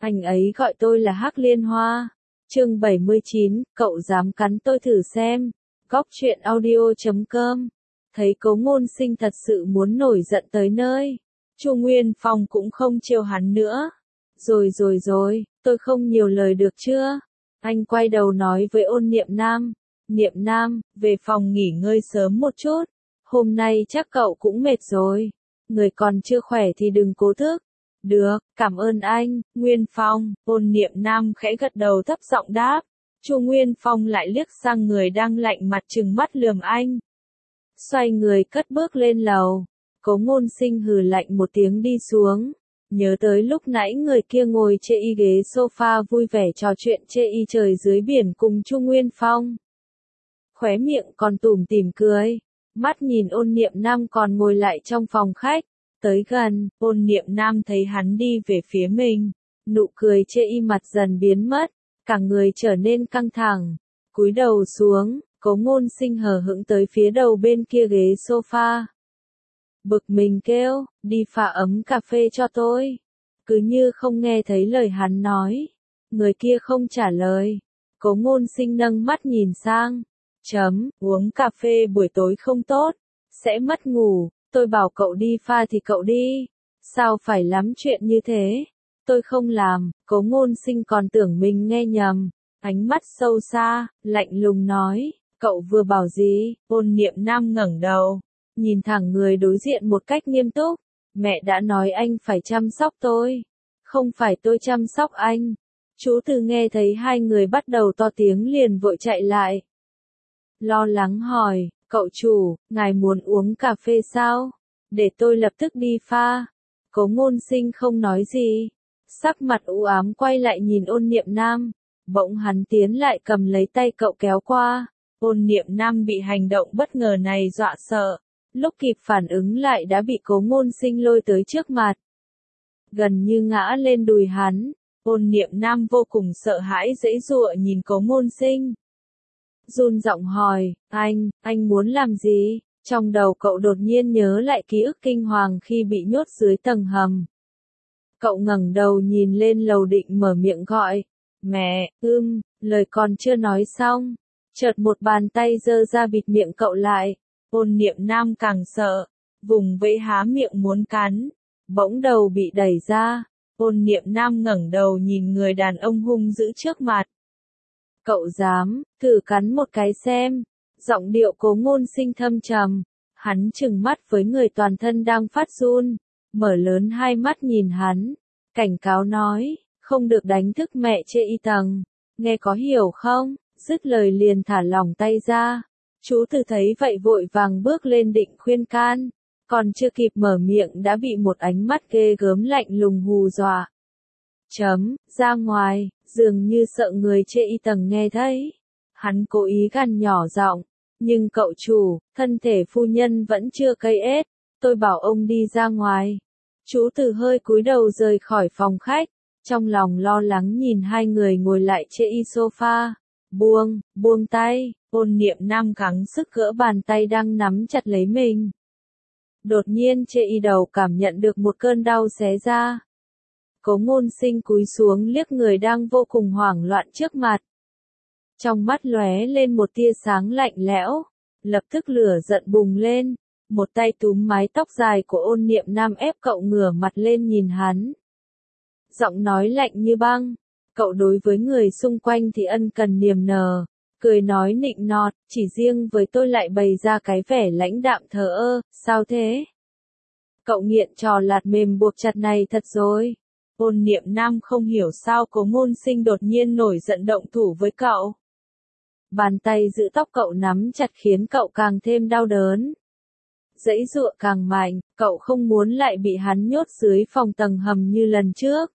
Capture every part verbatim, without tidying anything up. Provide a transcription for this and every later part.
Anh ấy gọi tôi là Hắc Liên Hoa. Chương bảy mươi chín, cậu dám cắn tôi thử xem. Góc truyện audio chấm com. Thấy Cố Ngôn Sinh thật sự muốn nổi giận tới nơi, Chu Nguyên Phong cũng không trêu hắn nữa. Rồi rồi rồi, tôi không nhiều lời được chưa? Anh quay đầu nói với Ôn Niệm Nam. Niệm Nam, về phòng nghỉ ngơi sớm một chút. Hôm nay chắc cậu cũng mệt rồi. Người còn chưa khỏe thì đừng cố thức. Được, cảm ơn anh, Nguyên Phong. Ôn Niệm Nam khẽ gật đầu thấp giọng đáp. Chu Nguyên Phong lại liếc sang người đang lạnh mặt trừng mắt lườm anh. Xoay người cất bước lên lầu. Cố Ngôn Sinh hừ lạnh một tiếng đi xuống. Nhớ tới lúc nãy người kia ngồi chê y ghế sofa vui vẻ trò chuyện chê y trời dưới biển cùng Chu Nguyên Phong. Khóe miệng còn tủm tỉm cười. Mắt nhìn Ôn Niệm Nam còn ngồi lại trong phòng khách. Tới gần, Ôn Niệm Nam thấy hắn đi về phía mình. Nụ cười chê y mặt dần biến mất. Cả người trở nên căng thẳng. Cúi đầu xuống, Cố Ngôn Sinh hờ hững tới phía đầu bên kia ghế sofa. Bực mình kêu, đi pha ấm cà phê cho tôi. Cứ như không nghe thấy lời hắn nói. Người kia không trả lời. Cố Ngôn Sinh nâng mắt nhìn sang. Chấm, uống cà phê buổi tối không tốt. Sẽ mất ngủ, tôi bảo cậu đi pha thì cậu đi. Sao phải lắm chuyện như thế? Tôi không làm. Cố Ngôn Sinh còn tưởng mình nghe nhầm. Ánh mắt sâu xa, lạnh lùng nói. Cậu vừa bảo gì? Ôn Niệm Nam ngẩng đầu. Nhìn thẳng người đối diện một cách nghiêm túc. Mẹ đã nói anh phải chăm sóc tôi. Không phải tôi chăm sóc anh. Chú Từ nghe thấy hai người bắt đầu to tiếng liền vội chạy lại. Lo lắng hỏi, cậu chủ, ngài muốn uống cà phê sao? Để tôi lập tức đi pha. Cố Ngôn Sinh không nói gì. Sắc mặt u ám quay lại nhìn Ôn Niệm Nam. Bỗng hắn tiến lại cầm lấy tay cậu kéo qua. Ôn Niệm Nam bị hành động bất ngờ này dọa sợ. Lúc kịp phản ứng lại đã bị Cố Ngôn Sinh lôi tới trước mặt. Gần như ngã lên đùi hắn. Ôn Niệm Nam vô cùng sợ hãi giãy giụa nhìn Cố Ngôn Sinh. Run giọng hỏi, anh, anh muốn làm gì? Trong đầu cậu đột nhiên nhớ lại ký ức kinh hoàng khi bị nhốt dưới tầng hầm. Cậu ngẩng đầu nhìn lên lầu định mở miệng gọi. Mẹ, ưm, lời còn chưa nói xong. Chợt một bàn tay giơ ra bịt miệng cậu lại. Ôn Niệm Nam càng sợ. Vùng vẫy há miệng muốn cắn. Bỗng đầu bị đẩy ra. Ôn Niệm Nam ngẩng đầu nhìn người đàn ông hung dữ trước mặt. Cậu dám, thử cắn một cái xem. Giọng điệu Cố Ngôn Sinh thâm trầm. Hắn trừng mắt với người toàn thân đang phát run. Mở lớn hai mắt nhìn hắn. Cảnh cáo nói, không được đánh thức mẹ chê y tầng. Nghe có hiểu không? Dứt lời liền thả lỏng tay ra. Chú Từ thấy vậy vội vàng bước lên định khuyên can. Còn chưa kịp mở miệng đã bị một ánh mắt ghê gớm lạnh lùng hù dọa. Chấm, ra ngoài, dường như sợ người chê y tầng nghe thấy. Hắn cố ý gằn nhỏ giọng. Nhưng cậu chủ, thân thể phu nhân vẫn chưa cây ết. Tôi bảo ông đi ra ngoài. Chú Từ hơi cúi đầu rời khỏi phòng khách. Trong lòng lo lắng nhìn hai người ngồi lại chê y sofa. Buông, buông tay. Ôn Niệm Nam gắng sức gỡ bàn tay đang nắm chặt lấy mình. Đột nhiên chê y đầu cảm nhận được một cơn đau xé ra. Cố Ngôn Sinh cúi xuống liếc người đang vô cùng hoảng loạn trước mặt. Trong mắt lóe lên một tia sáng lạnh lẽo. Lập tức lửa giận bùng lên. Một tay túm mái tóc dài của Ôn Niệm Nam ép cậu ngửa mặt lên nhìn hắn. Giọng nói lạnh như băng. Cậu đối với người xung quanh thì ân cần niềm nở. Cười nói nịnh nọt, chỉ riêng với tôi lại bày ra cái vẻ lãnh đạm thờ ơ, sao thế? Cậu nghiện trò lạt mềm buộc chặt này thật rồi. Ôn Niệm Nam không hiểu sao Cố Ngôn Sinh đột nhiên nổi giận động thủ với cậu. Bàn tay giữ tóc cậu nắm chặt khiến cậu càng thêm đau đớn. Giãy giụa càng mạnh, cậu không muốn lại bị hắn nhốt dưới phòng tầng hầm như lần trước.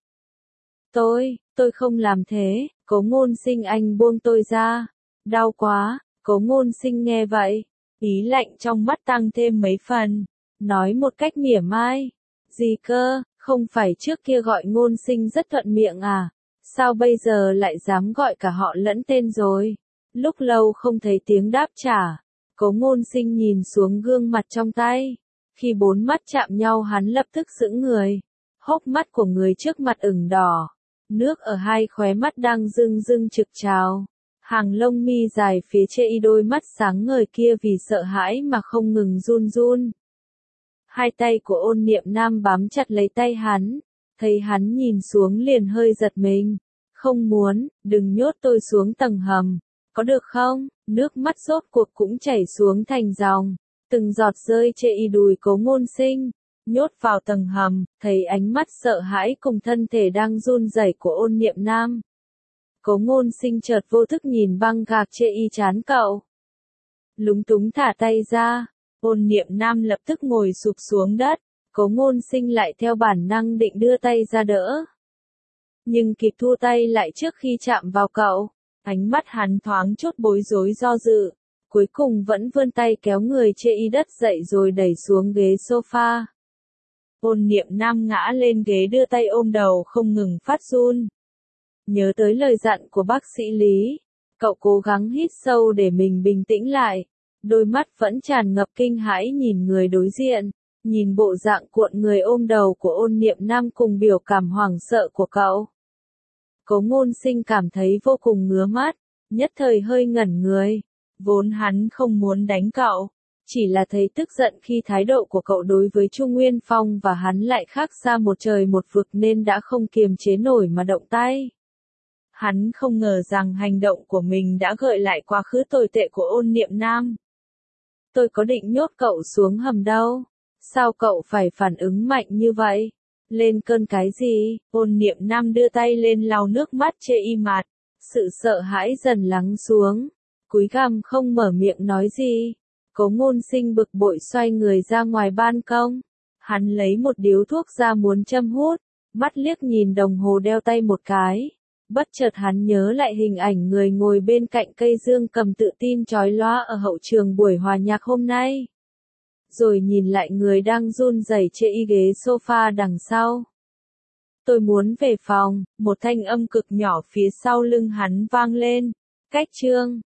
Tôi, tôi không làm thế, Cố Ngôn Sinh anh buông tôi ra. Đau quá, Cố Ngôn Sinh nghe vậy. Ý lạnh trong mắt tăng thêm mấy phần. Nói một cách mỉa mai. Gì cơ, không phải trước kia gọi Ngôn Sinh rất thuận miệng à? Sao bây giờ lại dám gọi cả họ lẫn tên rồi? Lúc lâu không thấy tiếng đáp trả. Cố Ngôn Sinh nhìn xuống gương mặt trong tay. Khi bốn mắt chạm nhau hắn lập tức sững người. Hốc mắt của người trước mặt ửng đỏ. Nước ở hai khóe mắt đang rưng rưng trực trào. Hàng lông mi dài phía trên đôi mắt sáng ngời kia vì sợ hãi mà không ngừng run run. Hai tay của Ôn Niệm Nam bám chặt lấy tay hắn, thấy hắn nhìn xuống liền hơi giật mình. Không muốn, đừng nhốt tôi xuống tầng hầm, có được không? Nước mắt rốt cuộc cũng chảy xuống thành dòng, từng giọt rơi trên đùi Cố Ngôn Sinh. Nhốt vào tầng hầm, thấy ánh mắt sợ hãi cùng thân thể đang run rẩy của Ôn Niệm Nam. Cố Ngôn Sinh chợt vô thức nhìn băng gạc trên y trán cậu. Lúng túng thả tay ra, Ôn Niệm Nam lập tức ngồi sụp xuống đất, Cố Ngôn Sinh lại theo bản năng định đưa tay ra đỡ. Nhưng kịp thu tay lại trước khi chạm vào cậu, ánh mắt hắn thoáng chút bối rối do dự, cuối cùng vẫn vươn tay kéo người trên y đất dậy rồi đẩy xuống ghế sofa. Ôn Niệm Nam ngã lên ghế đưa tay ôm đầu không ngừng phát run. Nhớ tới lời dặn của bác sĩ Lý, cậu cố gắng hít sâu để mình bình tĩnh lại, đôi mắt vẫn tràn ngập kinh hãi nhìn người đối diện, nhìn bộ dạng cuộn người ôm đầu của Ôn Niệm Nam cùng biểu cảm hoảng sợ của cậu. Cố Ngôn Sinh cảm thấy vô cùng ngứa mắt, nhất thời hơi ngẩn người, vốn hắn không muốn đánh cậu, chỉ là thấy tức giận khi thái độ của cậu đối với Chu Nguyên Phong và hắn lại khác xa một trời một vực nên đã không kiềm chế nổi mà động tay. Hắn không ngờ rằng hành động của mình đã gợi lại quá khứ tồi tệ của Ôn Niệm Nam. Tôi có định nhốt cậu xuống hầm đâu. Sao cậu phải phản ứng mạnh như vậy? Lên cơn cái gì? Ôn Niệm Nam đưa tay lên lau nước mắt trên y mặt. Sự sợ hãi dần lắng xuống. Cúi gằm không mở miệng nói gì. Cố Ngôn Sinh bực bội xoay người ra ngoài ban công. Hắn lấy một điếu thuốc ra muốn châm hút. Mắt liếc nhìn đồng hồ đeo tay một cái. Bất chợt hắn nhớ lại hình ảnh người ngồi bên cạnh cây dương cầm tự tin chói lóa ở hậu trường buổi hòa nhạc hôm nay. Rồi nhìn lại người đang run rẩy trên y ghế sofa đằng sau. Tôi muốn về phòng, một thanh âm cực nhỏ phía sau lưng hắn vang lên. Cách chương